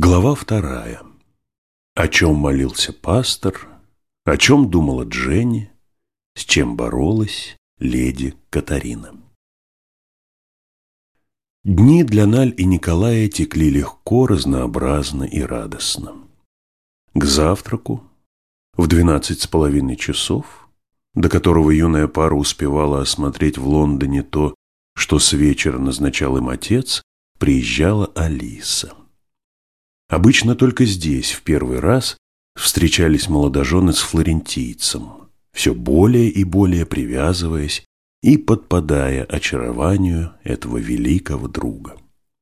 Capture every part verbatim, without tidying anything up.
Глава вторая. О чем молился пастор, о чем думала Дженни, с чем боролась леди Катарина. Дни для Наль и Николая текли легко, разнообразно и радостно. К завтраку в двенадцать с половиной часов, до которого юная пара успевала осмотреть в Лондоне то, что с вечера назначал им отец, приезжала Алиса. Обычно только здесь в первый раз встречались молодожены с флорентийцем, все более и более привязываясь и подпадая очарованию этого великого друга.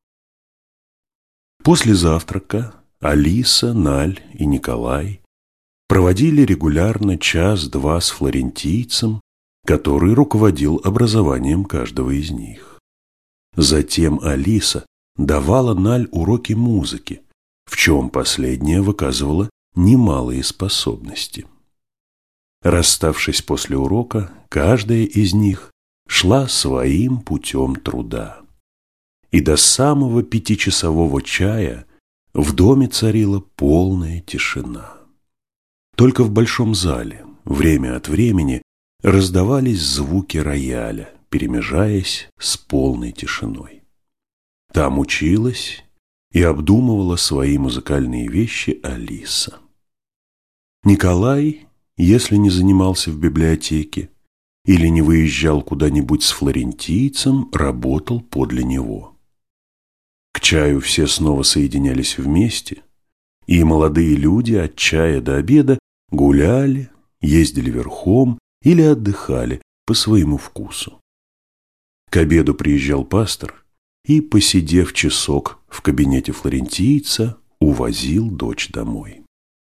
После завтрака Алиса, Наль и Николай проводили регулярно час-два с флорентийцем, который руководил образованием каждого из них. Затем Алиса давала Наль уроки музыки, в чем последняя выказывала немалые способности. Расставшись после урока, каждая из них шла своим путем труда. И до самого пятичасового чая в доме царила полная тишина. Только в большом зале время от времени раздавались звуки рояля, перемежаясь с полной тишиной. Там училась и обдумывала свои музыкальные вещи Алиса. Николай, если не занимался в библиотеке или не выезжал куда-нибудь с флорентийцем, работал подле него. К чаю все снова соединялись вместе, и молодые люди от чая до обеда гуляли, ездили верхом или отдыхали по своему вкусу. К обеду приезжал пастор и, посидев часок в кабинете флорентийца, увозил дочь домой.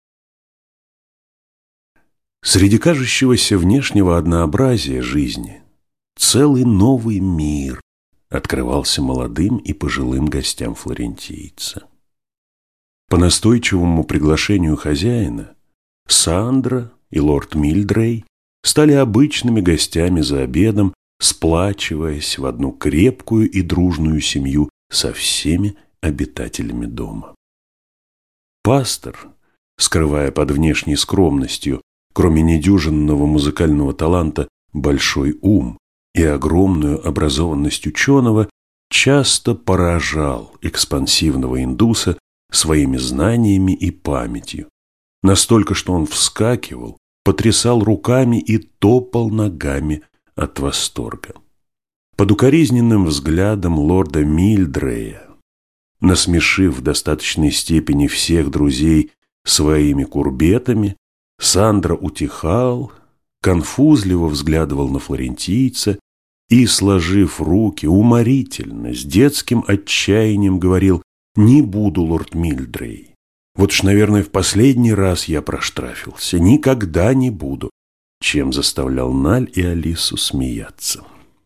Среди кажущегося внешнего однообразия жизни целый новый мир открывался молодым и пожилым гостям флорентийца. По настойчивому приглашению хозяина Сандра и лорд Мильдрей стали обычными гостями за обедом, сплачиваясь в одну крепкую и дружную семью со всеми обитателями дома. Пастор, скрывая под внешней скромностью, кроме недюжинного музыкального таланта, большой ум и огромную образованность ученого, часто поражал экспансивного индуса своими знаниями и памятью, настолько, что он вскакивал, потрясал руками и топал ногами от восторга. Под укоризненным взглядом лорда Мильдрея, насмешив в достаточной степени всех друзей своими курбетами, Сандра утихал, конфузливо взглядывал на флорентийца и, сложив руки, уморительно, с детским отчаянием говорил: «Не буду, лорд Мильдрей. Вот уж, наверное, в последний раз я проштрафился. Никогда не буду», чем заставлял Наль и Алису смеяться.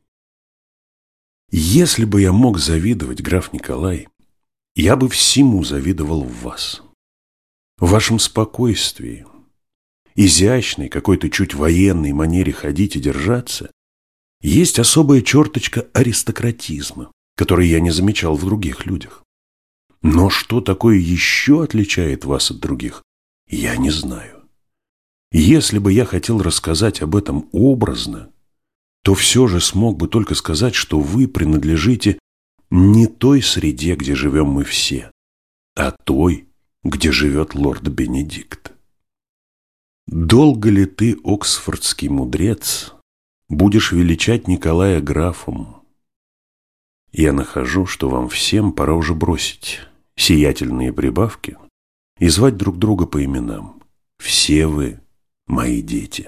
«Если бы я мог завидовать, граф Николай, я бы всему завидовал в вас. В вашем спокойствии, изящной, какой-то чуть военной манере ходить и держаться, есть особая черточка аристократизма, которой я не замечал в других людях. Но что такое еще отличает вас от других, я не знаю. Если бы я хотел рассказать об этом образно, то все же смог бы только сказать, что вы принадлежите не той среде, где живем мы все, а той, где живет лорд Бенедикт. Долго ли ты, оксфордский мудрец, будешь величать Николая графом? Я нахожу, что вам всем пора уже бросить сиятельные прибавки и звать друг друга по именам. Все вы мои дети».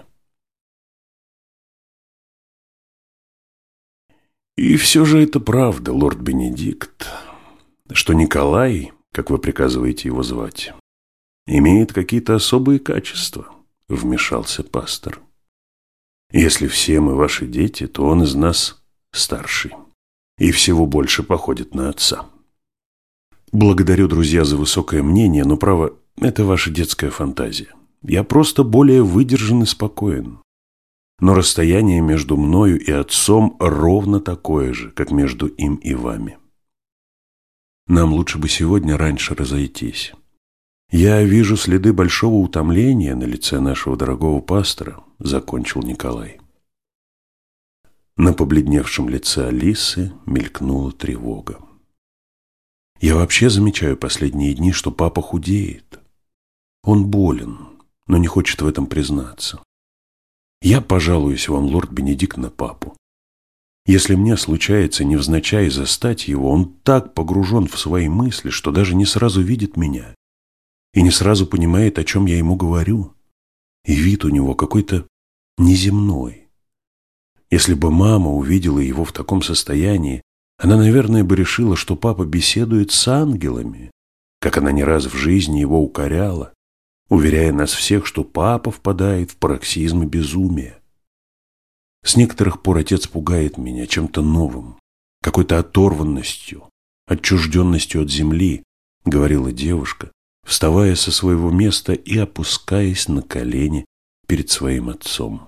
И все же это правда, лорд Бенедикт, что Николай, как вы приказываете его звать, имеет какие-то особые качества, вмешался пастор. Если все мы ваши дети, то он из нас старший и всего больше походит на отца. Благодарю, друзья, за высокое мнение, но, право, это ваша детская фантазия. Я просто более выдержан и спокоен. Но расстояние между мною и отцом ровно такое же, как между им и вами. Нам лучше бы сегодня раньше разойтись. Я вижу следы большого утомления на лице нашего дорогого пастора, закончил Николай. На побледневшем лице Алисы мелькнула тревога. Я вообще замечаю последние дни, что папа худеет. Он болен, но не хочет в этом признаться. Я пожалуюсь вам, лорд Бенедикт, на папу. Если мне случается невзначай застать его, он так погружен в свои мысли, что даже не сразу видит меня и не сразу понимает, о чем я ему говорю. И вид у него какой-то неземной. Если бы мама увидела его в таком состоянии, она, наверное, бы решила, что папа беседует с ангелами, как она не раз в жизни его укоряла, уверяя нас всех, что папа впадает в пароксизмы безумия. С некоторых пор отец пугает меня чем-то новым, какой-то оторванностью, отчужденностью от земли, говорила девушка, вставая со своего места и опускаясь на колени перед своим отцом.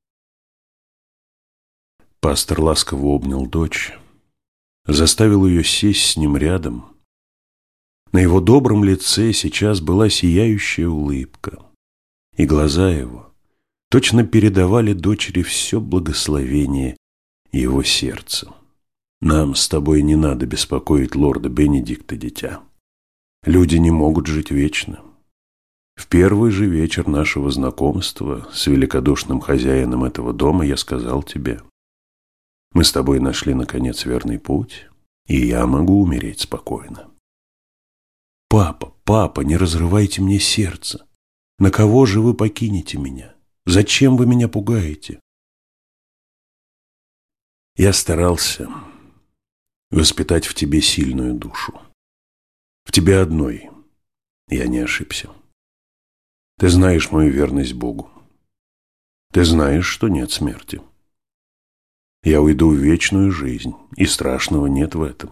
Пастор ласково обнял дочь, заставил ее сесть с ним рядом. На его добром лице сейчас была сияющая улыбка, и глаза его точно передавали дочери все благословение его сердца. Нам с тобой не надо беспокоить лорда Бенедикта, дитя. Люди не могут жить вечно. В первый же вечер нашего знакомства с великодушным хозяином этого дома я сказал тебе: мы с тобой нашли, наконец, верный путь, и я могу умереть спокойно. Папа, папа, не разрывайте мне сердце. На кого же вы покинете меня? Зачем вы меня пугаете? Я старался воспитать в тебе сильную душу. В тебе одной я не ошибся. Ты знаешь мою верность Богу. Ты знаешь, что нет смерти. Я уйду в вечную жизнь, и страшного нет в этом.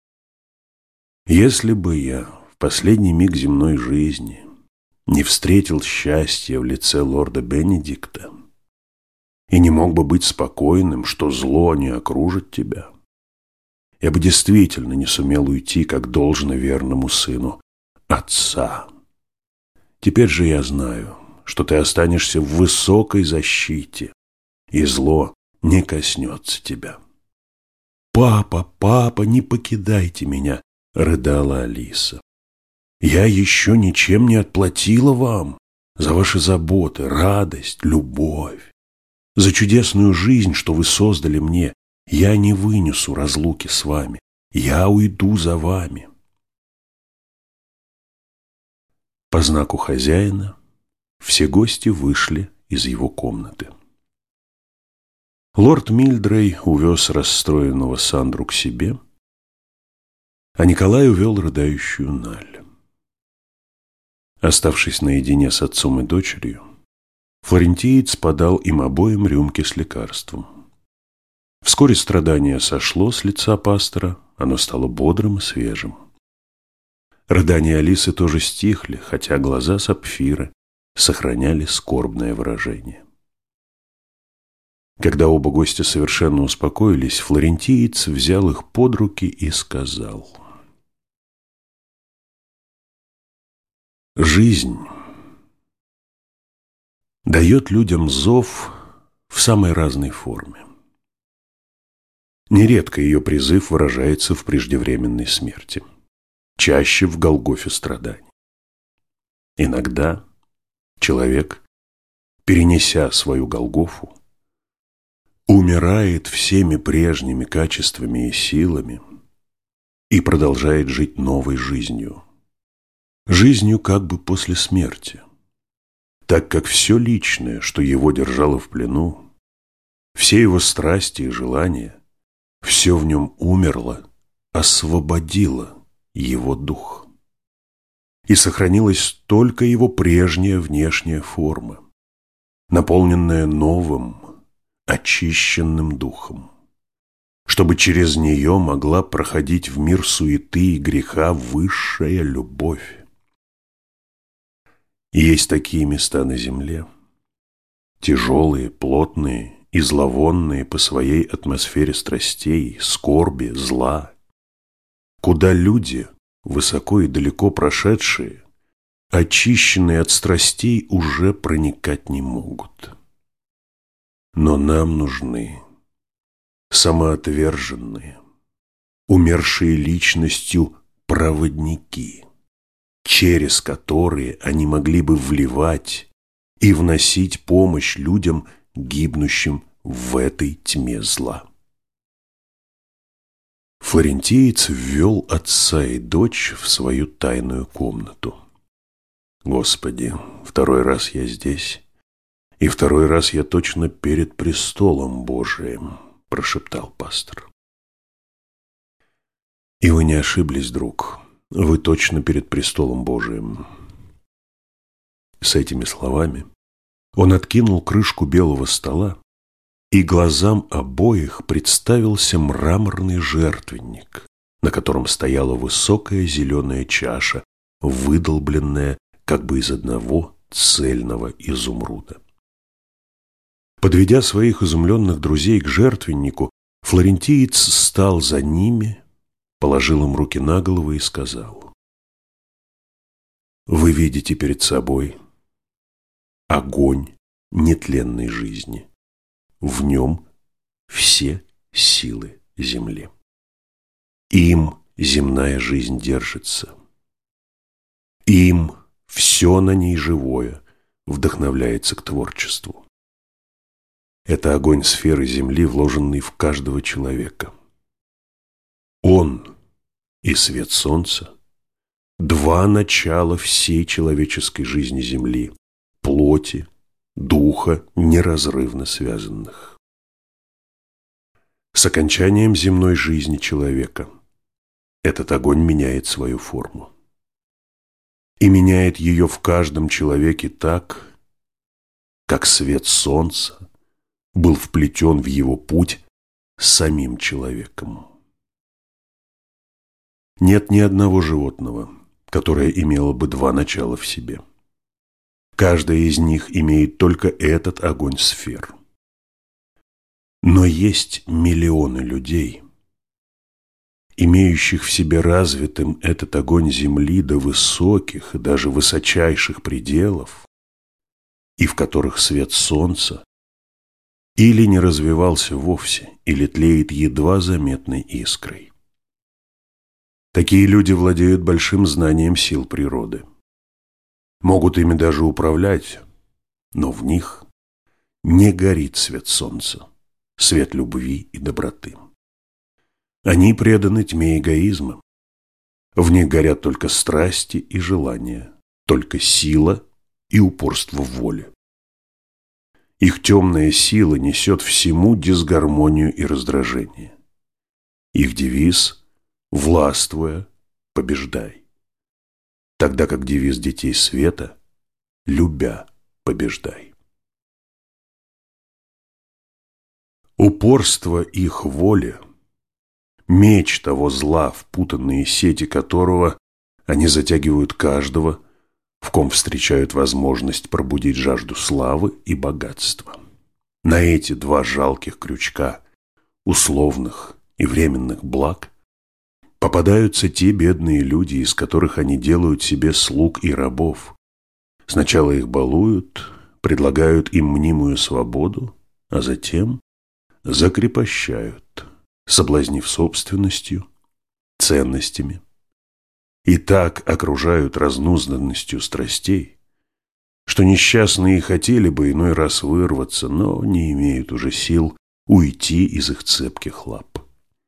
Если бы я в последний миг земной жизни не встретил счастья в лице лорда Бенедикта и не мог бы быть спокойным, что зло не окружит тебя, я бы действительно не сумел уйти, как должно верному сыну отца. Теперь же я знаю, что ты останешься в высокой защите, и зло не коснется тебя. «Папа, папа, не покидайте меня!» — рыдала Алиса. «Я еще ничем не отплатила вам за ваши заботы, радость, любовь, за чудесную жизнь, что вы создали мне. Я не вынесу разлуки с вами. Я уйду за вами». По знаку хозяина все гости вышли из его комнаты. Лорд Мильдрей увез расстроенного Сандру к себе, а Николай увел рыдающую Наль. Оставшись наедине с отцом и дочерью, флорентиец подал им обоим рюмки с лекарством. Вскоре страдание сошло с лица пастора, оно стало бодрым и свежим. Рыдания Алисы тоже стихли, хотя глаза Сапфиры сохраняли скорбное выражение. Когда оба гостя совершенно успокоились, флорентиец взял их под руки и сказал: «Жизнь дает людям зов в самой разной форме. Нередко ее призыв выражается в преждевременной смерти, чаще в Голгофе страданий. Иногда человек, перенеся свою Голгофу, умирает всеми прежними качествами и силами и продолжает жить новой жизнью, жизнью как бы после смерти, так как все личное, что его держало в плену, все его страсти и желания, все в нем умерло, освободило его дух. И сохранилась только его прежняя внешняя форма, наполненная новым, очищенным духом, чтобы через нее могла проходить в мир суеты и греха высшая любовь. И есть такие места на земле, тяжелые, плотные и зловонные по своей атмосфере страстей, скорби, зла, куда люди, высоко и далеко прошедшие, очищенные от страстей, уже проникать не могут. Но нам нужны самоотверженные, умершие личностью проводники, через которые они могли бы вливать и вносить помощь людям, гибнущим в этой тьме зла. Флорентиец ввел отца и дочь в свою тайную комнату. «Господи, второй раз я здесь, и второй раз я точно перед престолом Божиим», – прошептал пастор. «И вы не ошиблись, друг, вы точно перед престолом Божиим». С этими словами он откинул крышку белого стола, и глазам обоих представился мраморный жертвенник, на котором стояла высокая зеленая чаша, выдолбленная как бы из одного цельного изумруда. Подведя своих изумленных друзей к жертвеннику, флорентиец стал за ними, положил им руки на головы и сказал: «Вы видите перед собой огонь нетленной жизни. В нем все силы земли. Им земная жизнь держится. Им все на ней живое вдохновляется к творчеству. Это огонь сферы земли, вложенный в каждого человека. Он и свет солнца – два начала всей человеческой жизни земли, плоти, духа, неразрывно связанных. С окончанием земной жизни человека этот огонь меняет свою форму. И меняет ее в каждом человеке так, как свет солнца был вплетен в его путь самим человеком. Нет ни одного животного, которое имело бы два начала в себе. Каждая из них имеет только этот огонь сфер. Но есть миллионы людей, имеющих в себе развитым этот огонь земли до высоких и даже высочайших пределов, и в которых свет солнца или не развивался вовсе, или тлеет едва заметной искрой. Такие люди владеют большим знанием сил природы. Могут ими даже управлять, но в них не горит свет солнца, свет любви и доброты. Они преданы тьме эгоизма. В них горят только страсти и желания, только сила и упорство в воле. Их темная сила несет всему дисгармонию и раздражение. Их девиз – «Властвуя, побеждай», тогда как девиз детей света – «Любя, побеждай». Упорство их воли – меч того зла, впутанные сети которого они затягивают каждого, в ком встречают возможность пробудить жажду славы и богатства. На эти два жалких крючка, условных и временных благ, попадаются те бедные люди, из которых они делают себе слуг и рабов. Сначала их балуют, предлагают им мнимую свободу, а затем закрепощают, соблазнив собственностью, ценностями, и так окружают разнузданностью страстей, что несчастные хотели бы иной раз вырваться, но не имеют уже сил уйти из их цепких лап.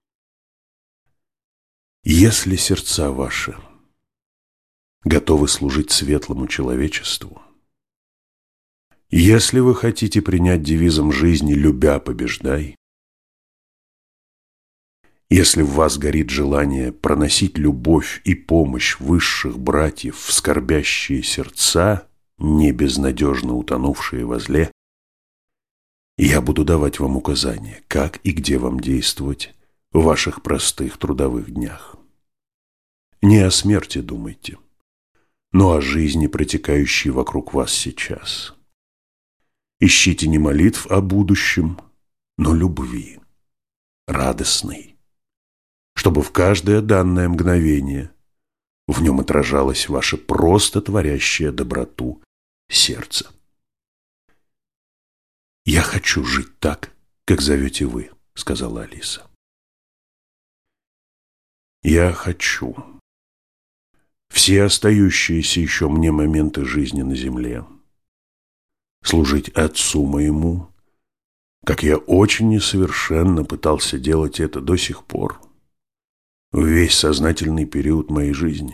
Если сердца ваши готовы служить светлому человечеству, если вы хотите принять девизом жизни «Любя, побеждай», если в вас горит желание проносить любовь и помощь высших братьев в скорбящие сердца, не безнадежно утонувшие во зле, я буду давать вам указания, как и где вам действовать в ваших простых трудовых днях. Не о смерти думайте, но о жизни, протекающей вокруг вас сейчас. Ищите не молитв о будущем, но любви, радостной, чтобы в каждое данное мгновение в нем отражалось ваше просто творящее доброту сердце. «Я хочу жить так, как зовете вы», — сказала Алиса. «Я хочу все остающиеся еще мне моменты жизни на земле служить отцу моему, как я очень несовершенно пытался делать это до сих пор, в весь сознательный период моей жизни.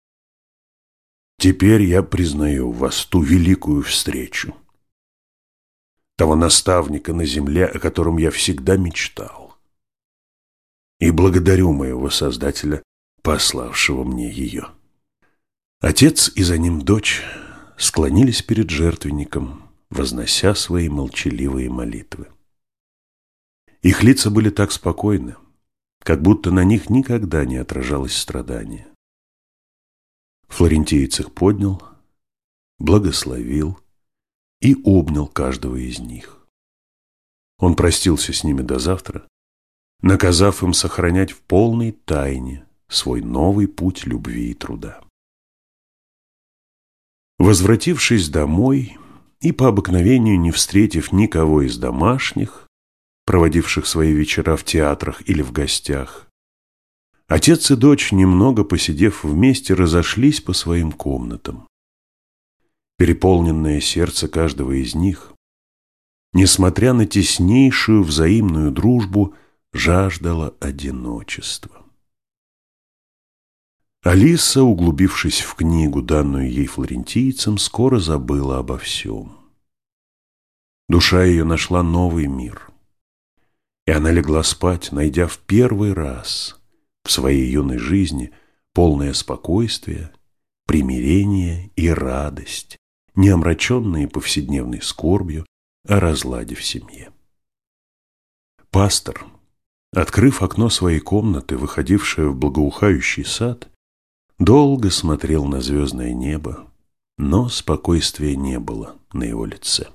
Теперь я признаю в вас ту великую встречу, того наставника на земле, о котором я всегда мечтал, и благодарю моего Создателя, пославшего мне ее». Отец и за ним дочь склонились перед жертвенником, вознося свои молчаливые молитвы. Их лица были так спокойны, как будто на них никогда не отражалось страдание. Флорентиец их поднял, благословил и обнял каждого из них. Он простился с ними до завтра, наказав им сохранять в полной тайне свой новый путь любви и труда. Возвратившись домой и по обыкновению не встретив никого из домашних, проводивших свои вечера в театрах или в гостях, отец и дочь, немного посидев вместе, разошлись по своим комнатам. Переполненное сердце каждого из них, несмотря на теснейшую взаимную дружбу, жаждало одиночества. Алиса, углубившись в книгу, данную ей флорентийцам, скоро забыла обо всем. Душа ее нашла новый мир, и она легла спать, найдя в первый раз в своей юной жизни полное спокойствие, примирение и радость, не омраченные повседневной скорбью о разладе в семье. Пастор, открыв окно своей комнаты, выходившее в благоухающий сад, долго смотрел на звездное небо, но спокойствия не было на его лице.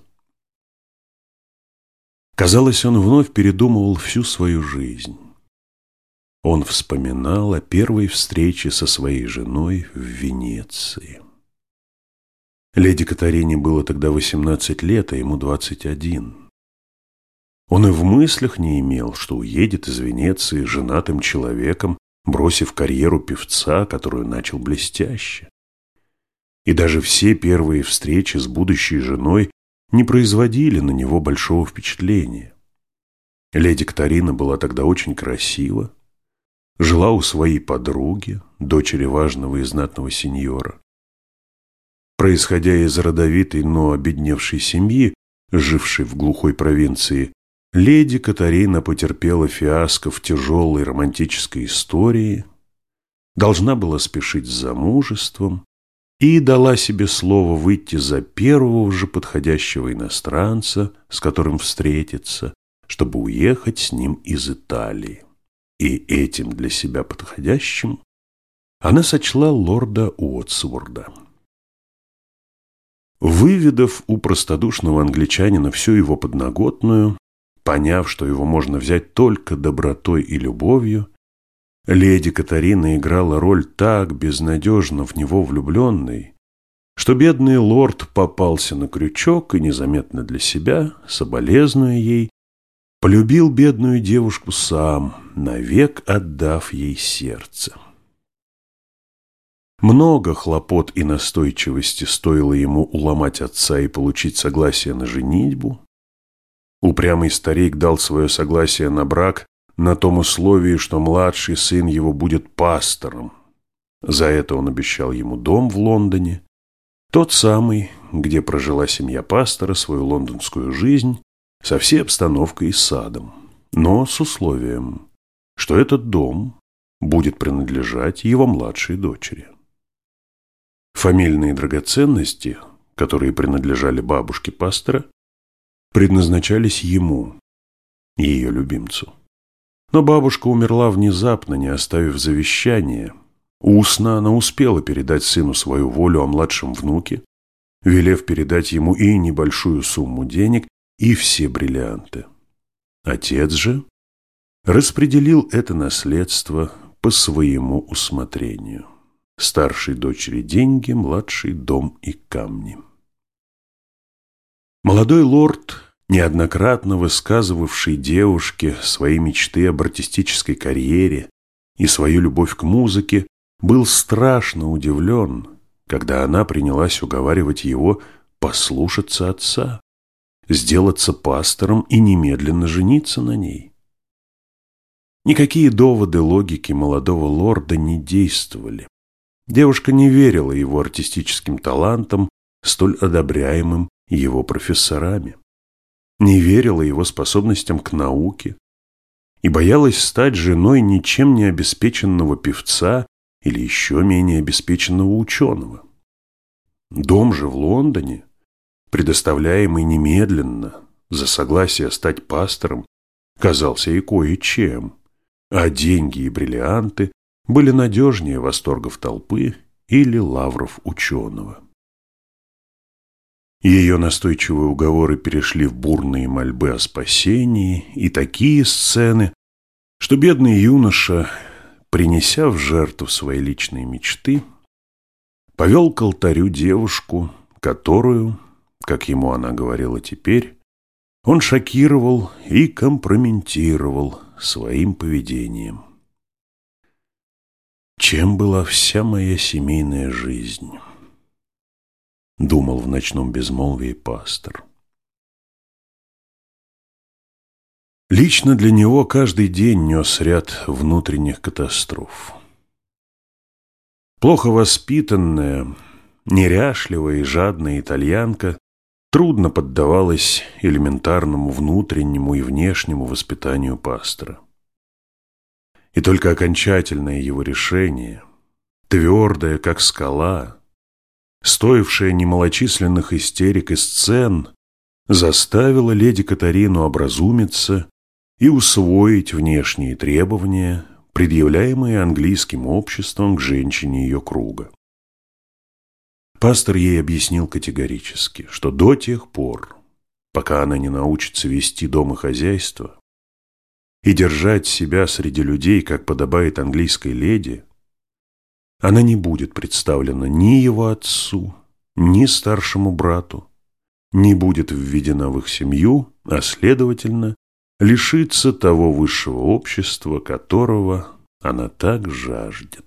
Казалось, он вновь передумывал всю свою жизнь. Он вспоминал о первой встрече со своей женой в Венеции. Леди Катарине было тогда восемнадцать лет, а ему двадцать один. Он и в мыслях не имел, что уедет из Венеции женатым человеком, бросив карьеру певца, которую начал блестяще. И даже все первые встречи с будущей женой не производили на него большого впечатления. Леди Катарина была тогда очень красива, жила у своей подруги, дочери важного и знатного сеньора. Происходя из родовитой, но обедневшей семьи, жившей в глухой провинции, леди Катарина потерпела фиаско в тяжелой романтической истории, должна была спешить с замужеством и дала себе слово выйти за первого же подходящего иностранца, с которым встретиться, чтобы уехать с ним из Италии. И этим для себя подходящим она сочла лорда Уотсворда. Выведав у простодушного англичанина всю его подноготную, поняв, что его можно взять только добротой и любовью, леди Катарина играла роль так безнадежно в него влюбленной, что бедный лорд попался на крючок и незаметно для себя, соболезнуя ей, полюбил бедную девушку сам, навек отдав ей сердце. Много хлопот и настойчивости стоило ему уломать отца и получить согласие на женитьбу. Упрямый старик дал свое согласие на брак на том условии, что младший сын его будет пастором. За это он обещал ему дом в Лондоне, тот самый, где прожила семья пастора свою лондонскую жизнь, со всей обстановкой и садом, но с условием, что этот дом будет принадлежать его младшей дочери. Фамильные драгоценности, которые принадлежали бабушке пастора, предназначались ему и ее любимцу. Но бабушка умерла внезапно, не оставив завещания. Устно она успела передать сыну свою волю о младшем внуке, велев передать ему и небольшую сумму денег, и все бриллианты. Отец же распределил это наследство по своему усмотрению. Старшей дочери деньги, младшей дом и камни. Молодой лорд, неоднократно высказывавший девушке свои мечты об артистической карьере и свою любовь к музыке, был страшно удивлен, когда она принялась уговаривать его послушаться отца, сделаться пастором и немедленно жениться на ней. Никакие доводы логики молодого лорда не действовали. Девушка не верила его артистическим талантам, столь одобряемым его профессорами, не верила его способностям к науке и боялась стать женой ничем не обеспеченного певца или еще менее обеспеченного ученого. Дом же в Лондоне, предоставляемый немедленно за согласие стать пастором, казался и кое-чем, а деньги и бриллианты были надежнее восторгов толпы или лавров ученого. Ее настойчивые уговоры перешли в бурные мольбы о спасении и такие сцены, что бедный юноша, принеся в жертву свои личные мечты, повел к алтарю девушку, которую, как ему она говорила теперь, он шокировал и компрометировал своим поведением. «Чем была вся моя семейная жизнь?» — думал в ночном безмолвии пастор. Лично для него каждый день нес ряд внутренних катастроф. Плохо воспитанная, неряшливая и жадная итальянка трудно поддавалась элементарному внутреннему и внешнему воспитанию пастора. И только окончательное его решение, твердое, как скала, стоившее немалочисленных истерик и сцен, заставило леди Катарину образумиться и усвоить внешние требования, предъявляемые английским обществом к женщине ее круга. Пастор ей объяснил категорически, что до тех пор, пока она не научится вести дом и хозяйство и держать себя среди людей, как подобает английской леди, она не будет представлена ни его отцу, ни старшему брату, не будет введена в их семью, а, следовательно, лишится того высшего общества, которого она так жаждет.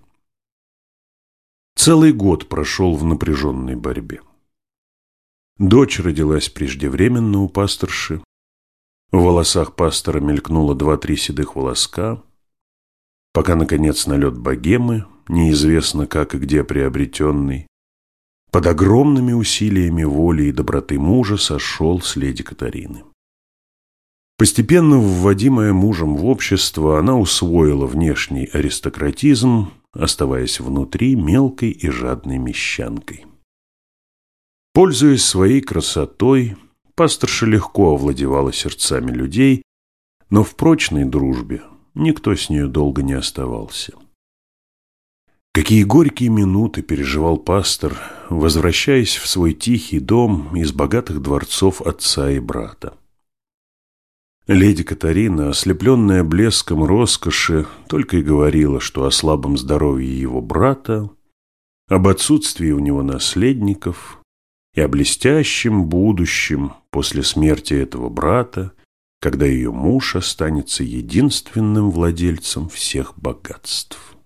Целый год прошел в напряженной борьбе. Дочь родилась преждевременно у пасторши, в волосах пастора мелькнуло два-три седых волоска, пока, наконец, налет богемы, неизвестно как и где приобретенный, под огромными усилиями воли и доброты мужа сошел с леди Катарины. Постепенно вводимая мужем в общество, она усвоила внешний аристократизм, оставаясь внутри мелкой и жадной мещанкой. Пользуясь своей красотой, пасторша легко овладевала сердцами людей, но в прочной дружбе никто с нею долго не оставался. Какие горькие минуты переживал пастор, возвращаясь в свой тихий дом из богатых дворцов отца и брата. Леди Катарина, ослепленная блеском роскоши, только и говорила, что о слабом здоровье его брата, об отсутствии у него наследников и о блестящем будущем после смерти этого брата, когда ее муж останется единственным владельцем всех богатств.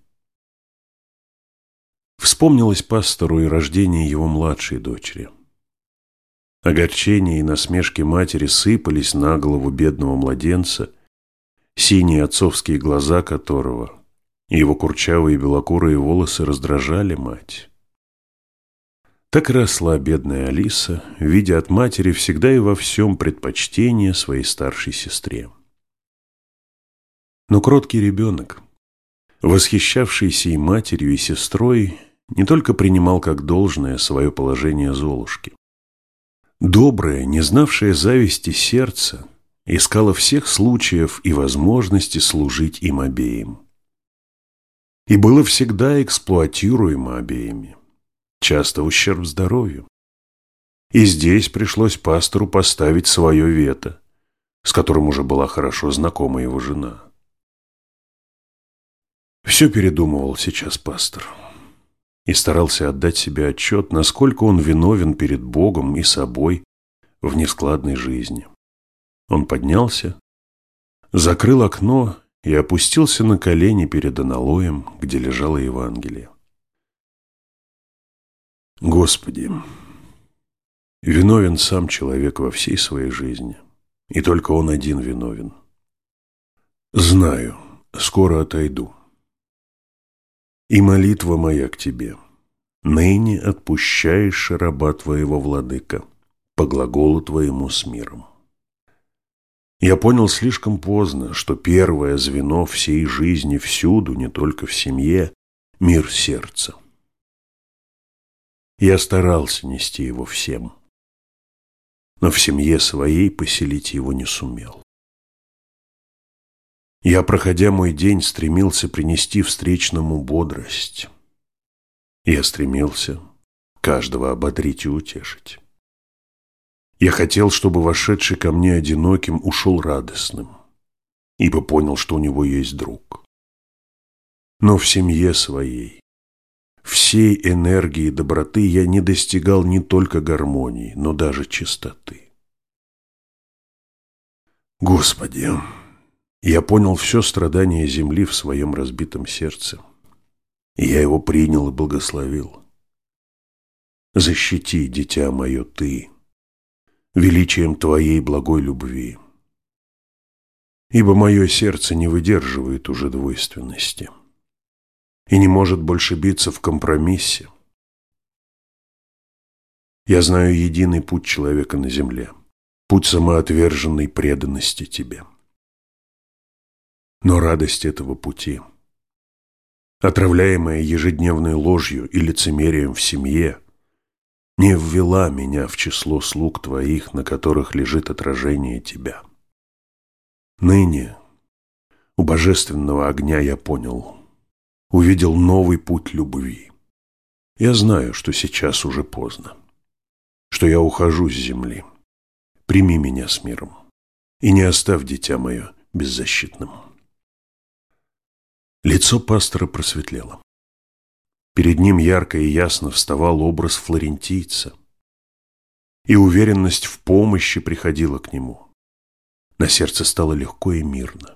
Вспомнилось пастору и рождение его младшей дочери. Огорчения и насмешки матери сыпались на голову бедного младенца, синие отцовские глаза которого и его курчавые белокурые волосы раздражали мать. Так и росла бедная Алиса, видя от матери всегда и во всем предпочтение своей старшей сестре. Но кроткий ребенок, восхищавшийся и матерью, и сестрой, не только принимал как должное свое положение Золушки. Доброе, не знавшее зависти сердце, искало всех случаев и возможности служить им обеим. И было всегда эксплуатируемо обеими, часто в ущерб здоровью. И здесь пришлось пастору поставить свое вето, с которым уже была хорошо знакома его жена. Все передумывал сейчас пастор и старался отдать себе отчет, насколько он виновен перед Богом и собой в нескладной жизни. Он поднялся, закрыл окно и опустился на колени перед аналоем, где лежало Евангелие. Господи, виновен сам человек во всей своей жизни, и только он один виновен. Знаю, скоро отойду. И молитва моя к Тебе: ныне отпущаешь раба Твоего, владыка, по глаголу Твоему с миром. Я понял слишком поздно, что первое звено всей жизни всюду, не только в семье, — мир сердца. Я старался нести его всем, но в семье своей поселить его не сумел. Я, проходя мой день, стремился принести встречному бодрость. Я стремился каждого ободрить и утешить. Я хотел, чтобы вошедший ко мне одиноким ушел радостным, ибо понял, что у него есть друг. Но в семье своей, всей энергии доброты я не достигал не только гармонии, но даже чистоты. Господи, я понял все страдание земли в своем разбитом сердце, и я его принял и благословил. Защити, дитя мое, Ты, величием Твоей благой любви, ибо мое сердце не выдерживает уже двойственности и не может больше биться в компромиссе. Я знаю единый путь человека на земле, путь самоотверженной преданности Тебе. Но радость этого пути, отравляемая ежедневной ложью и лицемерием в семье, не ввела меня в число слуг Твоих, на которых лежит отражение Тебя. Ныне у божественного огня я понял, увидел новый путь любви. Я знаю, что сейчас уже поздно, что я ухожу с земли. Прими меня с миром и не оставь дитя мое беззащитным. Лицо пастора просветлело. Перед ним ярко и ясно вставал образ флорентийца, и уверенность в помощи приходила к нему. На сердце стало легко и мирно.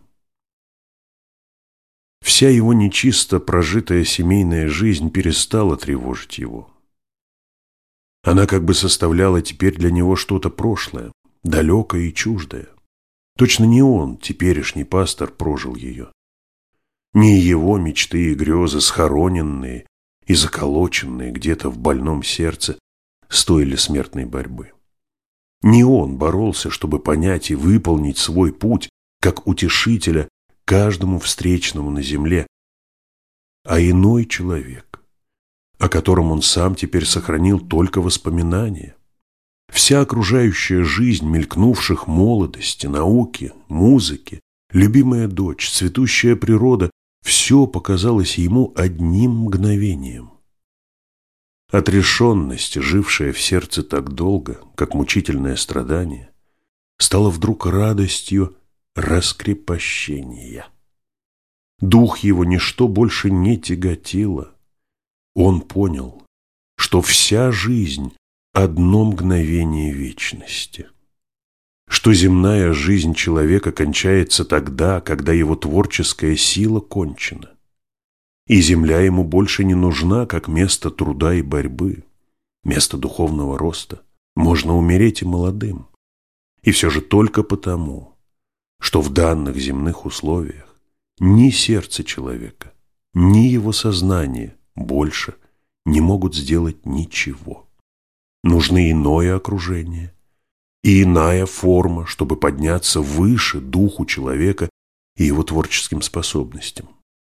Вся его нечисто прожитая семейная жизнь перестала тревожить его. Она как бы составляла теперь для него что-то прошлое, далекое и чуждое. Точно не он, теперешний пастор, прожил ее. Не его мечты и грезы, схороненные и заколоченные где-то в больном сердце, стоили смертной борьбы. Не он боролся, чтобы понять и выполнить свой путь, как утешителя каждому встречному на земле, а иной человек, о котором он сам теперь сохранил только воспоминания. Вся окружающая жизнь мелькнувших молодости, науки, музыки, любимая дочь, цветущая природа — все показалось ему одним мгновением. Отрешенность, жившая в сердце так долго, как мучительное страдание, стала вдруг радостью раскрепощения. Дух его ничто больше не тяготило. Он понял, что вся жизнь — одно мгновение вечности, что земная жизнь человека кончается тогда, когда его творческая сила кончена, и земля ему больше не нужна, как место труда и борьбы, место духовного роста. Можно умереть и молодым, и все же только потому, что в данных земных условиях ни сердце человека, ни его сознание больше не могут сделать ничего. Нужно иное окружение и иная форма, чтобы подняться выше духу человека и его творческим способностям.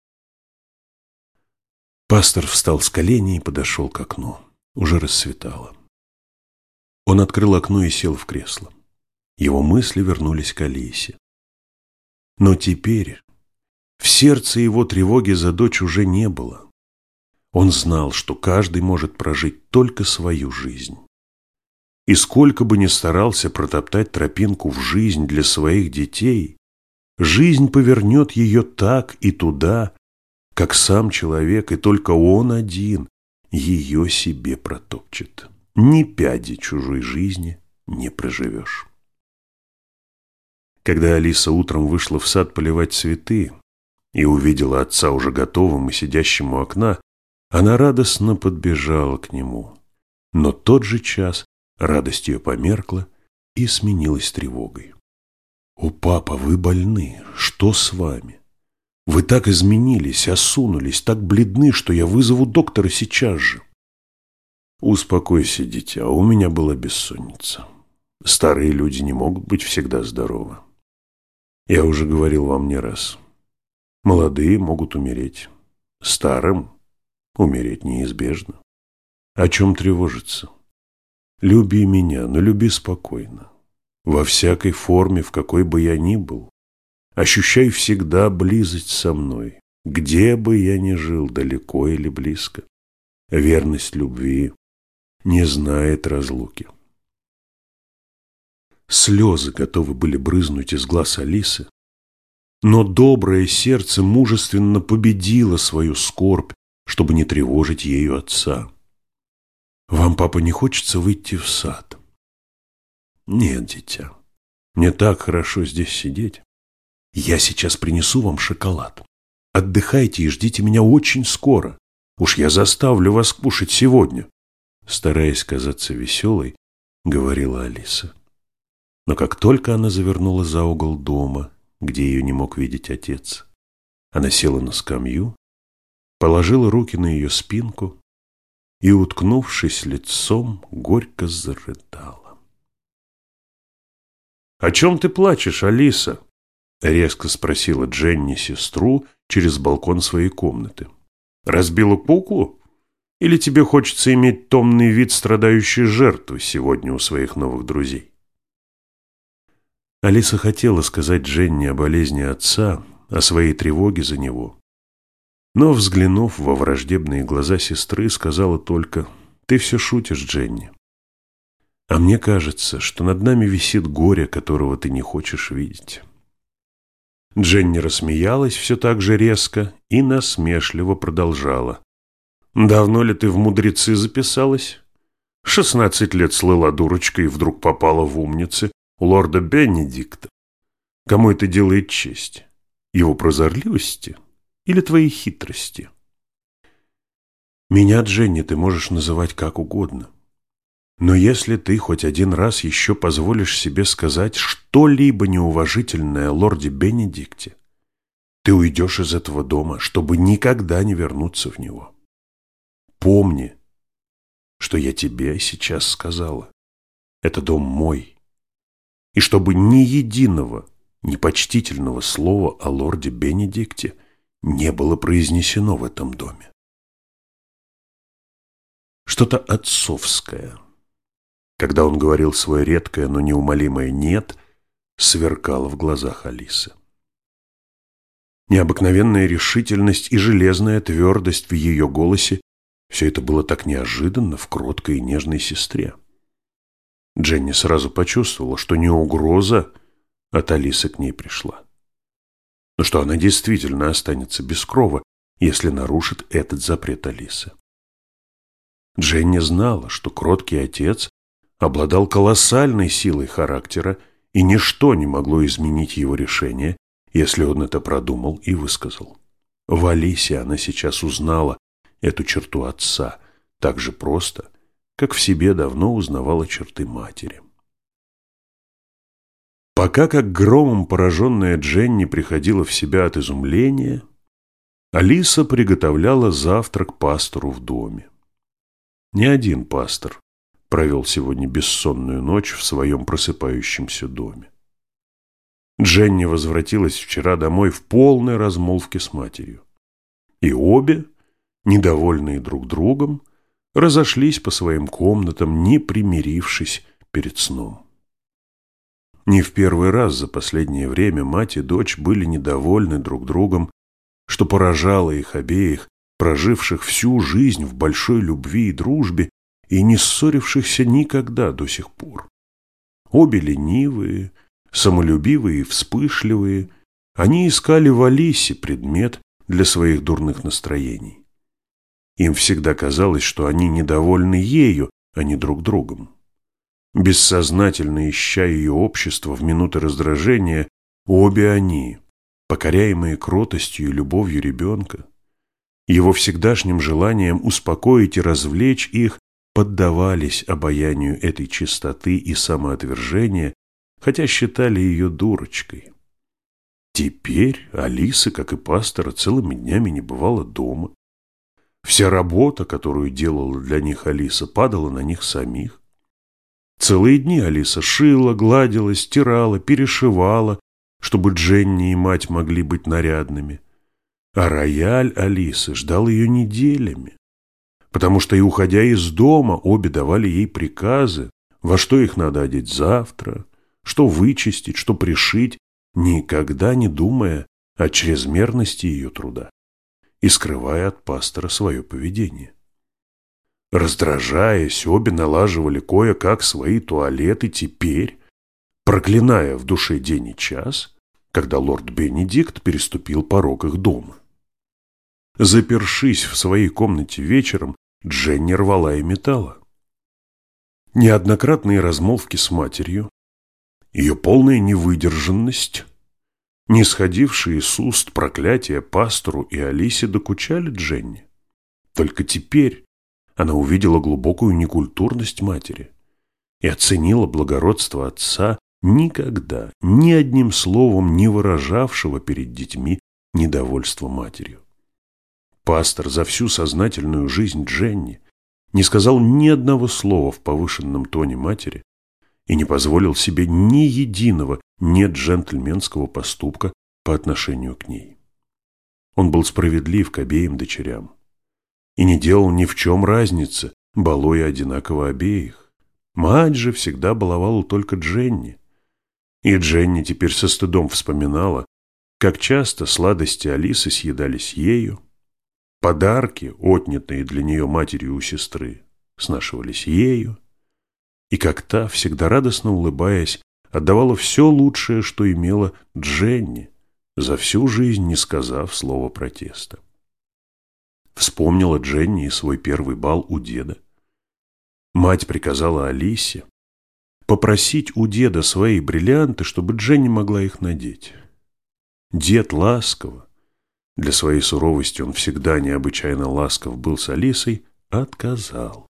Пастор встал с коленей и подошел к окну. Уже рассветало. Он открыл окно и сел в кресло. Его мысли вернулись к Алисе. Но теперь в сердце его тревоги за дочь уже не было. Он знал, что каждый может прожить только свою жизнь. И сколько бы ни старался протоптать тропинку в жизнь для своих детей, жизнь повернет ее так и туда, как сам человек, и только он один ее себе протопчет. Ни пяди чужой жизни не проживешь. Когда Алиса утром вышла в сад поливать цветы и увидела отца уже готовым и сидящим у окна, она радостно подбежала к нему. Но тот же час радость ее померкла и сменилась тревогой. «О, папа, вы больны. Что с вами? Вы так изменились, осунулись, так бледны, что я вызову доктора сейчас же». «Успокойся, дитя, у меня была бессонница. Старые люди не могут быть всегда здоровы. Я уже говорил вам не раз. Молодые могут умереть. Старым умереть неизбежно. О чем тревожиться? Люби меня, но люби спокойно. Во всякой форме, в какой бы я ни был. Ощущай всегда близость со мной, где бы я ни жил, далеко или близко. Верность любви не знает разлуки». Слезы готовы были брызнуть из глаз Алисы, но доброе сердце мужественно победило свою скорбь, чтобы не тревожить ею отца. «Вам, папа, не хочется выйти в сад?» «Нет, дитя, мне так хорошо здесь сидеть. Я сейчас принесу вам шоколад. Отдыхайте и ждите меня очень скоро. Уж я заставлю вас кушать сегодня», стараясь казаться веселой, говорила Алиса. Но как только она завернула за угол дома, где ее не мог видеть отец, она села на скамью, положила руки на ее спинку и, уткнувшись лицом, горько зарыдала. «О чем ты плачешь, Алиса?» — резко спросила Дженни сестру через балкон своей комнаты. «Разбила куклу? Или тебе хочется иметь томный вид страдающей жертвы сегодня у своих новых друзей?» Алиса хотела сказать Дженни о болезни отца, о своей тревоге за него. Но, взглянув во враждебные глаза сестры, сказала только: «Ты все шутишь, Дженни. А мне кажется, что над нами висит горе, которого ты не хочешь видеть». Дженни рассмеялась все так же резко и насмешливо продолжала: «Давно ли ты в мудрецы записалась? Шестнадцать лет слыла дурочкой и вдруг попала в умницы у лорда Бенедикта. Кому это делает честь? Его прозорливости или твоей хитрости?» «Меня, Дженни, ты можешь называть как угодно. Но если ты хоть один раз еще позволишь себе сказать что-либо неуважительное о лорде Бенедикте, ты уйдешь из этого дома, чтобы никогда не вернуться в него. Помни, что я тебе сейчас сказала. Это дом мой. И чтобы ни единого непочтительного слова о лорде Бенедикте не было произнесено в этом доме». Что-то отцовское, когда он говорил свое редкое, но неумолимое «нет», сверкало в глазах Алисы. Необыкновенная решительность и железная твердость в ее голосе — все это было так неожиданно в кроткой и нежной сестре. Дженни сразу почувствовала, что не угроза от Алисы к ней пришла, но что она действительно останется без крова, если нарушит этот запрет Алисы. Дженни знала, что кроткий отец обладал колоссальной силой характера, и ничто не могло изменить его решение, если он это продумал и высказал. В Алисе она сейчас узнала эту черту отца так же просто, как в себе давно узнавала черты матери. Пока как громом пораженная Дженни приходила в себя от изумления, Алиса приготовляла завтрак пастору в доме. Ни один пастор провел сегодня бессонную ночь в своем просыпающемся доме. Дженни возвратилась вчера домой в полной размолвке с матерью. И обе, недовольные друг другом, разошлись по своим комнатам, не примирившись перед сном. Не в первый раз за последнее время мать и дочь были недовольны друг другом, что поражало их обеих, проживших всю жизнь в большой любви и дружбе и не ссорившихся никогда до сих пор. Обе ленивые, самолюбивые и вспышливые, они искали в Алисе предмет, для своих дурных настроений. Им всегда казалось, что они недовольны ею, а не друг другом. Бессознательно ища ее общество в минуты раздражения, обе они, покоряемые кротостью и любовью ребенка, его всегдашним желанием успокоить и развлечь их, поддавались обаянию этой чистоты и самоотвержения, хотя считали ее дурочкой. Теперь Алисы, как и пастора, целыми днями не бывало дома. Вся работа, которую делала для них Алиса, падала на них самих. Целые дни Алиса шила, гладила, стирала, перешивала, чтобы Дженни и мать могли быть нарядными. А рояль Алисы ждал ее неделями, потому что и уходя из дома, обе давали ей приказы, во что их надо одеть завтра, что вычистить, что пришить, никогда не думая о чрезмерности ее труда и скрывая от пастора свое поведение. Раздражаясь, обе налаживали кое-как свои туалеты теперь, проклиная в душе день и час, когда лорд Бенедикт переступил порог их дома. Запершись в своей комнате вечером, Дженни рвала и метала. Неоднократные размолвки с матерью, ее полная невыдержанность, не сходившие с уст проклятия пастору и Алисе, докучали Дженни. Только теперь она увидела глубокую некультурность матери и оценила благородство отца, никогда ни одним словом не выражавшего перед детьми недовольство матерью. Пастор за всю сознательную жизнь Дженни не сказал ни одного слова в повышенном тоне матери и не позволил себе ни единого неджентльменского поступка по отношению к ней. Он был справедлив к обеим дочерям и не делал ни в чем разницы, балуя одинаково обеих. Мать же всегда баловала только Дженни, и Дженни теперь со стыдом вспоминала, как часто сладости Алисы съедались ею, подарки, отнятые для нее матерью у сестры, снашивались ею, и как та, всегда радостно улыбаясь, отдавала все лучшее, что имела Дженни, за всю жизнь не сказав слова протеста. Вспомнила Дженни и свой первый бал у деда. Мать приказала Алисе попросить у деда свои бриллианты, чтобы Дженни могла их надеть. Дед ласково, для своей суровости он всегда необычайно ласков был с Алисой, отказал.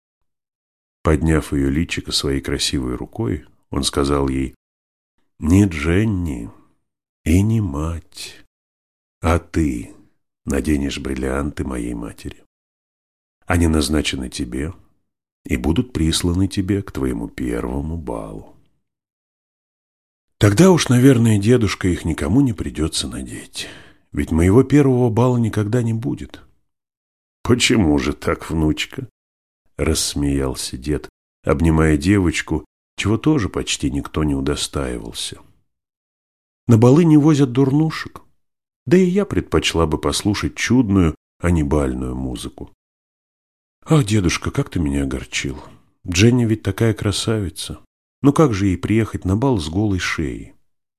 Подняв ее личико своей красивой рукой, он сказал ей: «Не Дженни и не мать, а ты наденешь бриллианты моей матери. Они назначены тебе и будут присланы тебе к твоему первому балу. Тогда уж, наверное, дедушка их никому не придется надеть, ведь моего первого бала никогда не будет». «Почему же так, внучка?» — рассмеялся дед, обнимая девочку, чего тоже почти никто не удостаивался. «На балы не возят дурнушек, да и я предпочла бы послушать чудную, а не бальную музыку». «Ах, дедушка, как ты меня огорчил! Дженни ведь такая красавица. Но как же ей приехать на бал с голой шеей?»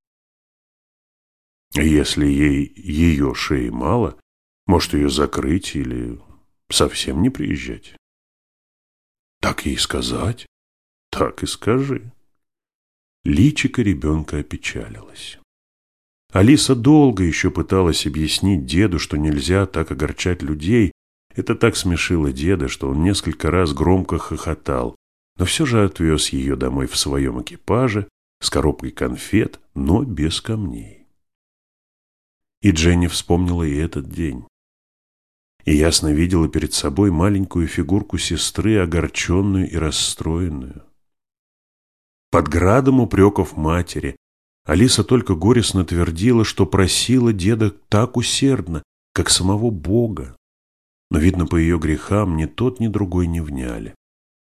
«Если ей ее шеи мало, может ее закрыть или совсем не приезжать». «Так ей сказать?» «Так и скажи». Личико ребенка опечалилось. Алиса долго еще пыталась объяснить деду, что нельзя так огорчать людей. Это так смешило деда, что он несколько раз громко хохотал, но все же отвез ее домой в своем экипаже с коробкой конфет, но без камней. И Дженни вспомнила и этот день. И ясно видела перед собой маленькую фигурку сестры, огорченную и расстроенную. Под градом упреков матери Алиса только горестно твердила, что просила деда так усердно, как самого Бога. Но, видно, по ее грехам ни тот, ни другой не вняли.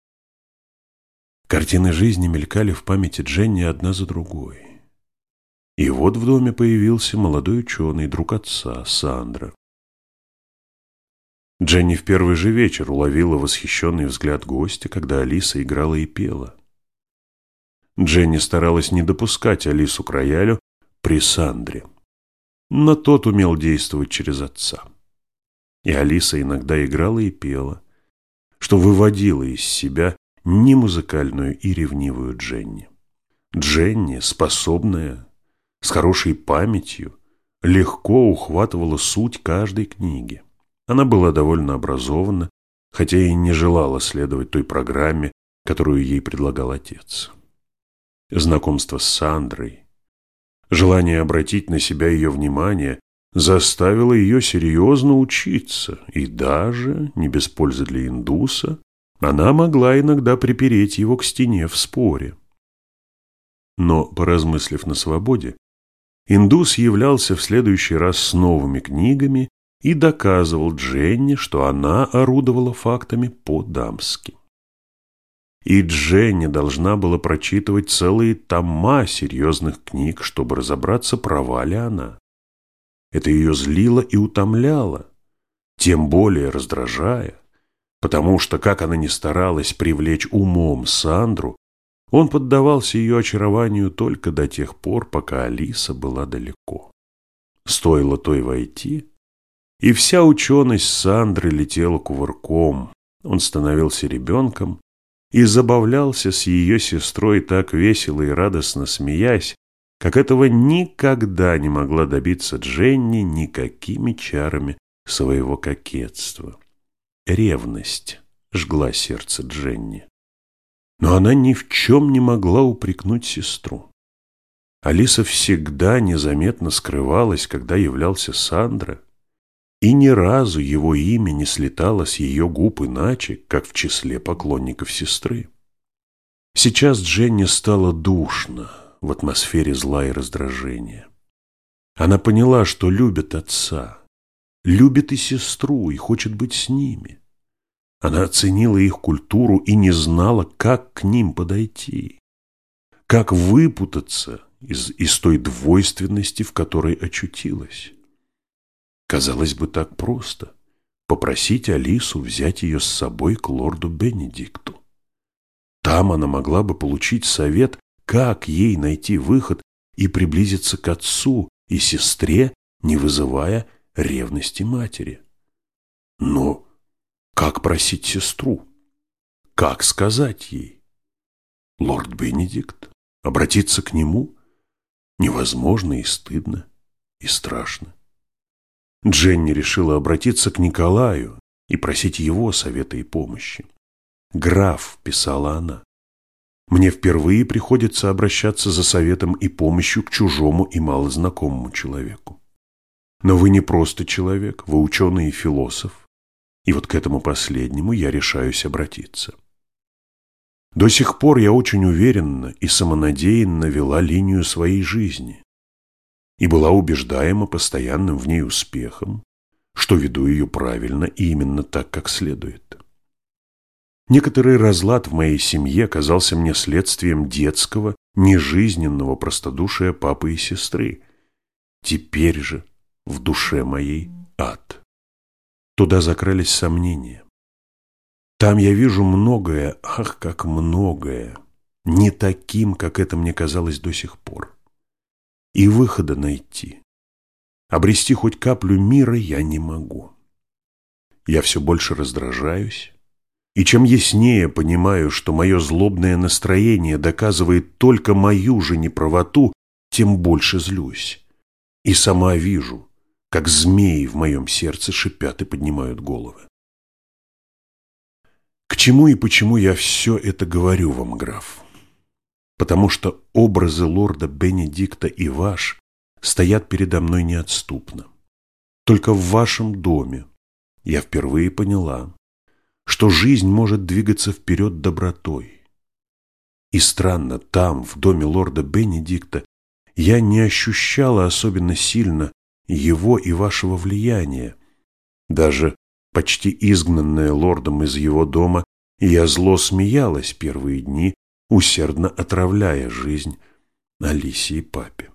Картины жизни мелькали в памяти Дженни одна за другой. И вот в доме появился молодой ученый, друг отца, Сандро. Дженни в первый же вечер уловила восхищенный взгляд гостя, когда Алиса играла и пела. Дженни старалась не допускать Алису к роялю при Сандре, но тот умел действовать через отца. И Алиса иногда играла и пела, что выводило из себя немузыкальную и ревнивую Дженни. Дженни, способная, с хорошей памятью, легко ухватывала суть каждой книги. Она была довольно образована, хотя и не желала следовать той программе, которую ей предлагал отец. Знакомство с Сандрой, желание обратить на себя ее внимание заставило ее серьезно учиться, и даже, не без пользы для индуса, она могла иногда припереть его к стене в споре. Но, поразмыслив на свободе, индус являлся в следующий раз с новыми книгами и доказывал Дженни, что она орудовала фактами по-дамски. И Дженни должна была прочитывать целые тома серьезных книг, чтобы разобраться, права ли она. Это ее злило и утомляло, тем более раздражая, потому что, как она ни старалась привлечь умом Сандру, он поддавался ее очарованию только до тех пор, пока Алиса была далеко. Стоило той войти, и вся ученость Сандры летела кувырком. Он становился ребенком и забавлялся с ее сестрой так весело и радостно смеясь, как этого никогда не могла добиться Дженни никакими чарами своего кокетства. Ревность жгла сердце Дженни. Но она ни в чем не могла упрекнуть сестру. Алиса всегда незаметно скрывалась, когда являлся Сандра, и ни разу его имя не слетало с ее губ иначе, как в числе поклонников сестры. Сейчас Дженни стало душно в атмосфере зла и раздражения. Она поняла, что любит отца, любит и сестру и хочет быть с ними. Она оценила их культуру и не знала, как к ним подойти, как выпутаться из, из той двойственности, в которой очутилась. Казалось бы, так просто попросить Алису взять ее с собой к лорду Бенедикту. Там она могла бы получить совет, как ей найти выход и приблизиться к отцу и сестре, не вызывая ревности матери. Но как просить сестру? Как сказать ей? Лорд Бенедикт? Обратиться к нему? Невозможно и стыдно, и страшно. Дженни решила обратиться к Николаю и просить его совета и помощи. «Граф», — писала она, — «мне впервые приходится обращаться за советом и помощью к чужому и малознакомому человеку. Но вы не просто человек, вы ученый и философ, и вот к этому последнему я решаюсь обратиться. До сих пор я очень уверенно и самонадеянно вела линию своей жизни и была убеждаема постоянным в ней успехом, что веду ее правильно и именно так, как следует. Некоторый разлад в моей семье казался мне следствием детского, нежизненного простодушия папы и сестры. Теперь же в душе моей ад. Туда закрались сомнения. Там я вижу многое, ах, как многое, не таким, как это мне казалось до сих пор. И выхода найти, обрести хоть каплю мира я не могу. Я все больше раздражаюсь, и чем яснее понимаю, что мое злобное настроение доказывает только мою же неправоту, тем больше злюсь. И сама вижу, как змеи в моем сердце шипят и поднимают головы. К чему и почему я все это говорю вам, граф? Потому что образы лорда Бенедикта и ваш стоят передо мной неотступно. Только в вашем доме я впервые поняла, что жизнь может двигаться вперед добротой. И странно, там, в доме лорда Бенедикта, я не ощущала особенно сильно его и вашего влияния. Даже почти изгнанная лордом из его дома, я зло смеялась первые дни, усердно отравляя жизнь Алисе и папе.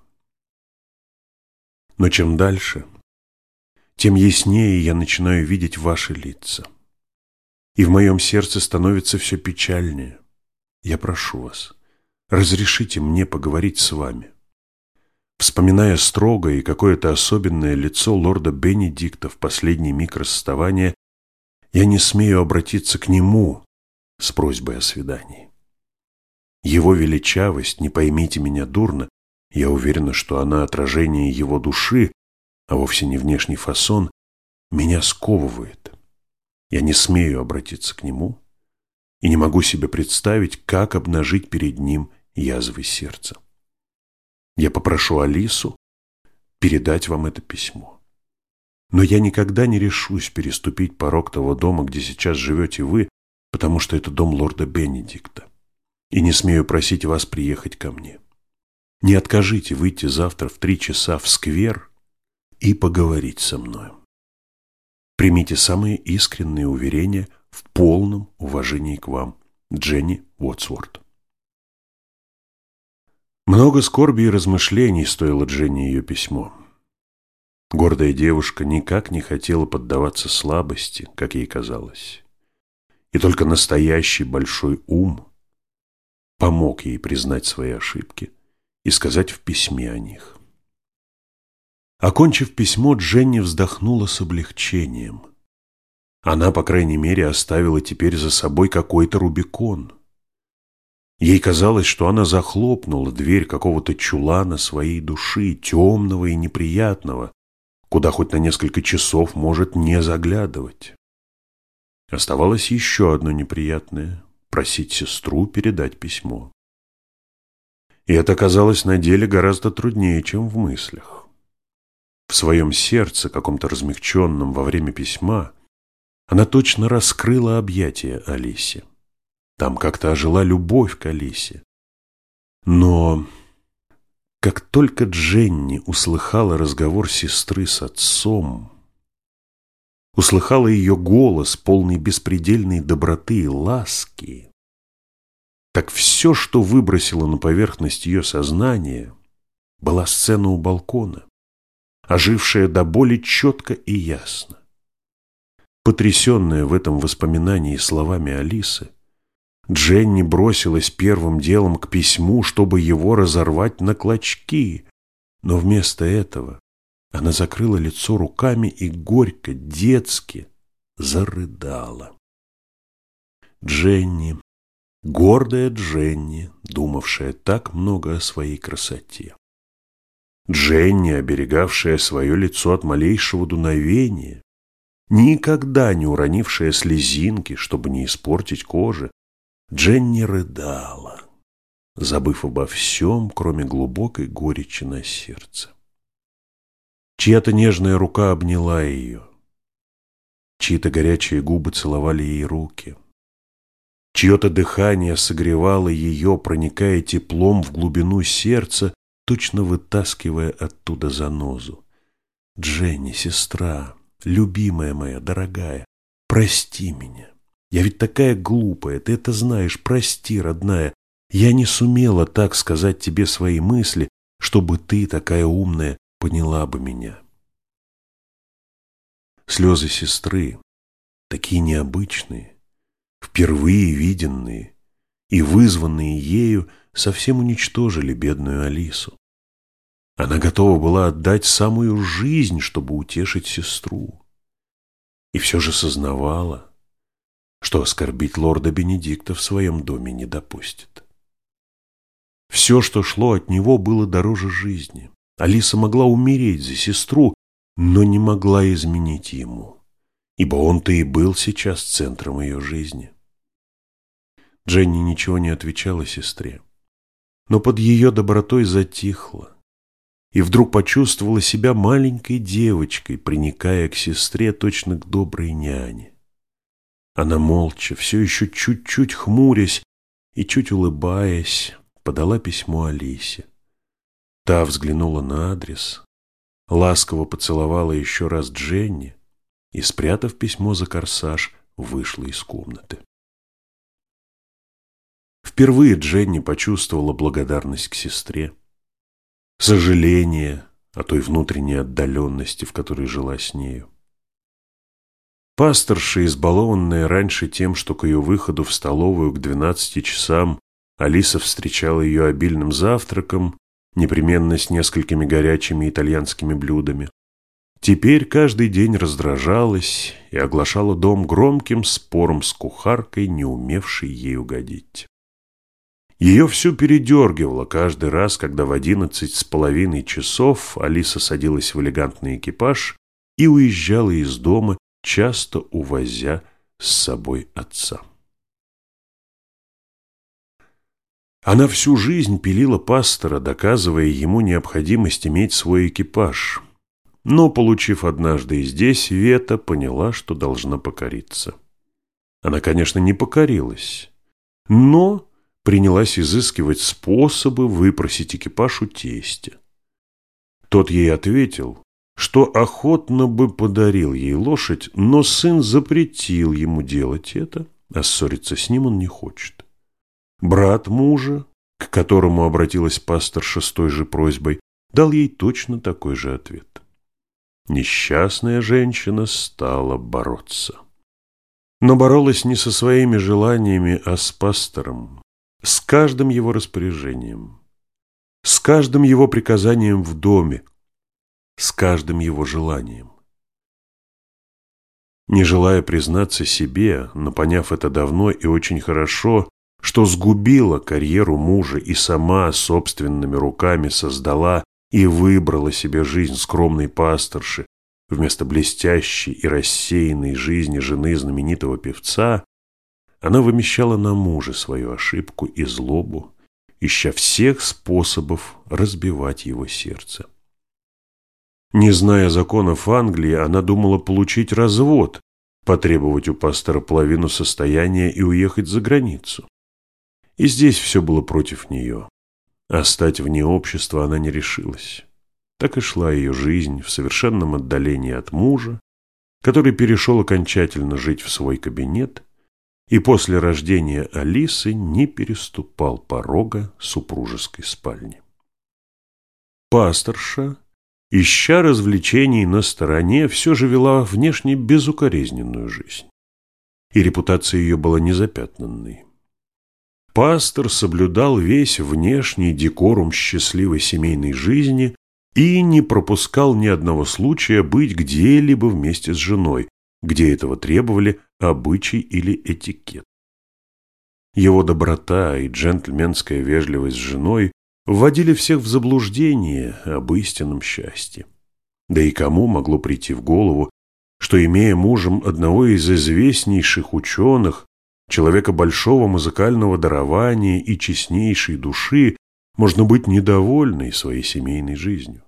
Но чем дальше, тем яснее я начинаю видеть ваши лица. И в моем сердце становится все печальнее. Я прошу вас, разрешите мне поговорить с вами. Вспоминая строгое и какое-то особенное лицо лорда Бенедикта в последний миг расставания, я не смею обратиться к нему с просьбой о свидании. Его величавость, не поймите меня дурно, я уверена, что она отражение его души, а вовсе не внешний фасон, меня сковывает. Я не смею обратиться к нему и не могу себе представить, как обнажить перед ним язвы сердца. Я попрошу Алису передать вам это письмо. Но я никогда не решусь переступить порог того дома, где сейчас живете вы, потому что это дом лорда Бенедикта. И не смею просить вас приехать ко мне. Не откажите выйти завтра в три часа в сквер и поговорить со мной. Примите самые искренние уверения в полном уважении к вам. Дженни Уотсворт. Много скорби и размышлений стоило Дженни ее письмо. Гордая девушка никак не хотела поддаваться слабости, как ей казалось. И только настоящий большой ум помог ей признать свои ошибки и сказать в письме о них. Окончив письмо, Дженни вздохнула с облегчением. Она, по крайней мере, оставила теперь за собой какой-то Рубикон. Ей казалось, что она захлопнула дверь какого-то чулана своей души, темного и неприятного, куда хоть на несколько часов может не заглядывать. Оставалось еще одно неприятное – просить сестру передать письмо. И это казалось на деле гораздо труднее, чем в мыслях. В своем сердце, каком-то размягченном во время письма, она точно раскрыла объятия Алисе. Там как-то ожила любовь к Алисе. Но как только Дженни услыхала разговор сестры с отцом, услыхала ее голос, полный беспредельной доброты и ласки, так все, что выбросило на поверхность ее сознания, была сцена у балкона, ожившая до боли четко и ясно. Потрясенная в этом воспоминании словами Алисы, Дженни бросилась первым делом к письму, чтобы его разорвать на клочки, но вместо этого она закрыла лицо руками и горько, детски зарыдала. Дженни, гордая Дженни, думавшая так много о своей красоте. Дженни, оберегавшая свое лицо от малейшего дуновения, никогда не уронившая слезинки, чтобы не испортить кожи, Дженни рыдала, забыв обо всем, кроме глубокой горечи на сердце. Чья-то нежная рука обняла ее, чьи-то горячие губы целовали ей руки, чье-то дыхание согревало ее, проникая теплом в глубину сердца, точно вытаскивая оттуда занозу. «Дженни, сестра, любимая моя, дорогая, прости меня. Я ведь такая глупая, ты это знаешь, прости, родная. Я не сумела так сказать тебе свои мысли, чтобы ты, такая умная, поняла бы меня». Слезы сестры, такие необычные, впервые виденные и вызванные ею, совсем уничтожили бедную Алису. Она готова была отдать самую жизнь, чтобы утешить сестру. И все же сознавала, что оскорбить лорда Бенедикта в своем доме не допустит. Все, что шло от него, было дороже жизни. Алиса могла умереть за сестру, но не могла изменить ему, ибо он-то и был сейчас центром ее жизни. Дженни ничего не отвечала сестре, но под ее добротой затихла и вдруг почувствовала себя маленькой девочкой, приникая к сестре точно к доброй няне. Она молча, все еще чуть-чуть хмурясь и чуть улыбаясь, подала письмо Алисе. Та взглянула на адрес, ласково поцеловала еще раз Дженни и, спрятав письмо за корсаж, вышла из комнаты. Впервые Дженни почувствовала благодарность к сестре, сожаление о той внутренней отдаленности, в которой жила с нею. Пасторша, избалованная раньше тем, что к ее выходу в столовую к двенадцати часам Алиса встречала ее обильным завтраком, непременно с несколькими горячими итальянскими блюдами, теперь каждый день раздражалась и оглашала дом громким спором с кухаркой, не умевшей ей угодить. Ее всю передергивало каждый раз, когда в одиннадцать с половиной часов Алиса садилась в элегантный экипаж и уезжала из дома, часто увозя с собой отца. Она всю жизнь пилила пастора, доказывая ему необходимость иметь свой экипаж, но, получив однажды и здесь вето, поняла, что должна покориться. Она, конечно, не покорилась, но принялась изыскивать способы выпросить экипаж у тестя. Тот ей ответил, что охотно бы подарил ей лошадь, но сын запретил ему делать это, а ссориться с ним он не хочет. Брат мужа, к которому обратилась пасторша с той же просьбой, дал ей точно такой же ответ. Несчастная женщина стала бороться. Но боролась не со своими желаниями, а с пастором, с каждым его распоряжением, с каждым его приказанием в доме, с каждым его желанием. Не желая признаться себе, но поняв это давно и очень хорошо, что сгубила карьеру мужа и сама собственными руками создала и выбрала себе жизнь скромной пасторши вместо блестящей и рассеянной жизни жены знаменитого певца, она вымещала на муже свою ошибку и злобу, ища всех способов разбивать его сердце. Не зная законов Англии, она думала получить развод, потребовать у пастора половину состояния и уехать за границу. И здесь все было против нее. А стать вне общества она не решилась. Так и шла ее жизнь в совершенном отдалении от мужа, который перешел окончательно жить в свой кабинет и после рождения Алисы не переступал порога супружеской спальни. Пасторша, ища развлечений на стороне, все же вела внешне безукоризненную жизнь, и репутация ее была незапятнанной. Пастор соблюдал весь внешний декорум счастливой семейной жизни и не пропускал ни одного случая быть где-либо вместе с женой, где этого требовали обычай или этикет. Его доброта и джентльменская вежливость с женой вводили всех в заблуждение об истинном счастье. Да и кому могло прийти в голову, что, имея мужем одного из известнейших ученых, человека большого музыкального дарования и честнейшей души, можно быть недовольной своей семейной жизнью.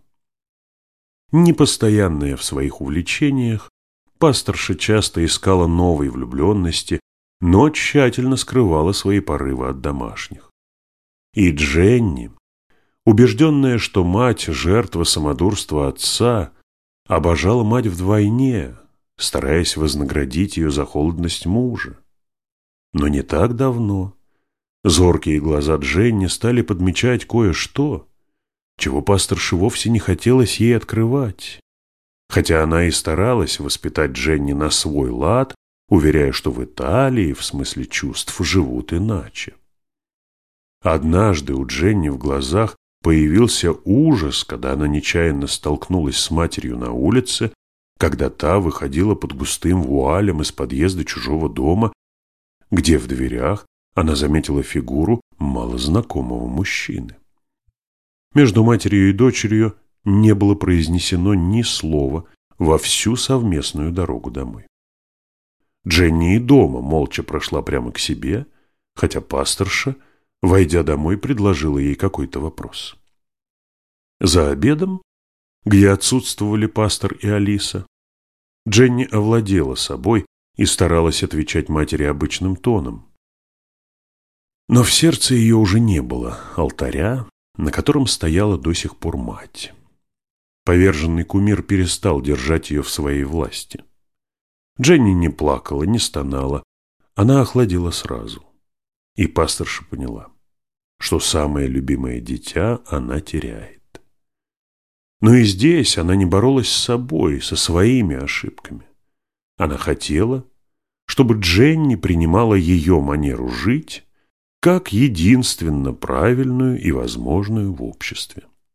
Непостоянная в своих увлечениях, пасторша часто искала новой влюбленности, но тщательно скрывала свои порывы от домашних. И Дженни, убежденная, что мать – жертва самодурства отца, обожала мать вдвойне, стараясь вознаградить ее за холодность мужа. Но не так давно зоркие глаза Дженни стали подмечать кое-что, чего пасторше вовсе не хотелось ей открывать, хотя она и старалась воспитать Дженни на свой лад, уверяя, что в Италии, в смысле чувств, живут иначе. Однажды у Дженни в глазах появился ужас, когда она нечаянно столкнулась с матерью на улице, когда та выходила под густым вуалем из подъезда чужого дома, где в дверях она заметила фигуру малознакомого мужчины. Между матерью и дочерью не было произнесено ни слова во всю совместную дорогу домой. Дженни и дома молча прошла прямо к себе, хотя пасторша, войдя домой, предложила ей какой-то вопрос. За обедом, где отсутствовали пастор и Алиса, Дженни овладела собой и старалась отвечать матери обычным тоном. Но в сердце ее уже не было алтаря, на котором стояла до сих пор мать. Поверженный кумир перестал держать ее в своей власти. Дженни не плакала, не стонала, она охладела сразу. И пасторша поняла, что самое любимое дитя она теряет. Но и здесь она не боролась с собой, со своими ошибками. Она хотела, чтобы Дженни принимала ее манеру жить как единственно правильную и возможную в обществе.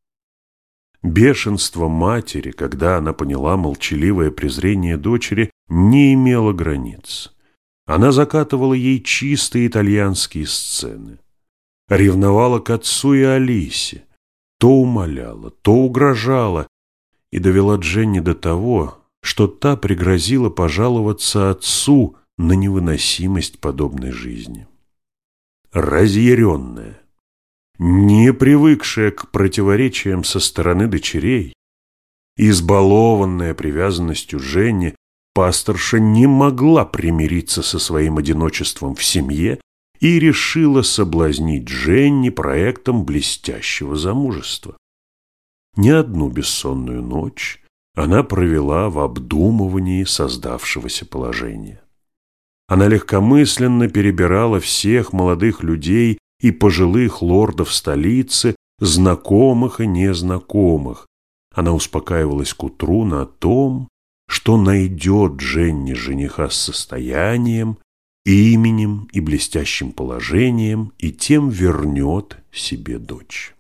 Бешенство матери, когда она поняла молчаливое презрение дочери, не имело границ. Она закатывала ей чистые итальянские сцены. Ревновала к отцу и Алисе, то умоляла, то угрожала, и довела Дженни до того, что та пригрозила пожаловаться отцу на невыносимость подобной жизни. Разъяренная, не привыкшая к противоречиям со стороны дочерей, избалованная привязанностью Дженни, пасторша не могла примириться со своим одиночеством в семье и решила соблазнить Дженни проектом блестящего замужества. Не одну бессонную ночь она провела в обдумывании создавшегося положения. Она легкомысленно перебирала всех молодых людей и пожилых лордов столицы, знакомых и незнакомых. Она успокаивалась к утру на том, что найдет Дженни жениха с состоянием, именем и блестящим положением, и тем вернет себе дочь.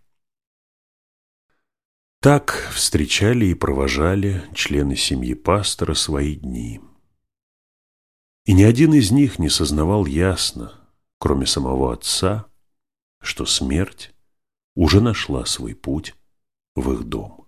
Так встречали и провожали члены семьи пастора свои дни. И ни один из них не сознавал ясно, кроме самого отца, что смерть уже нашла свой путь в их дом.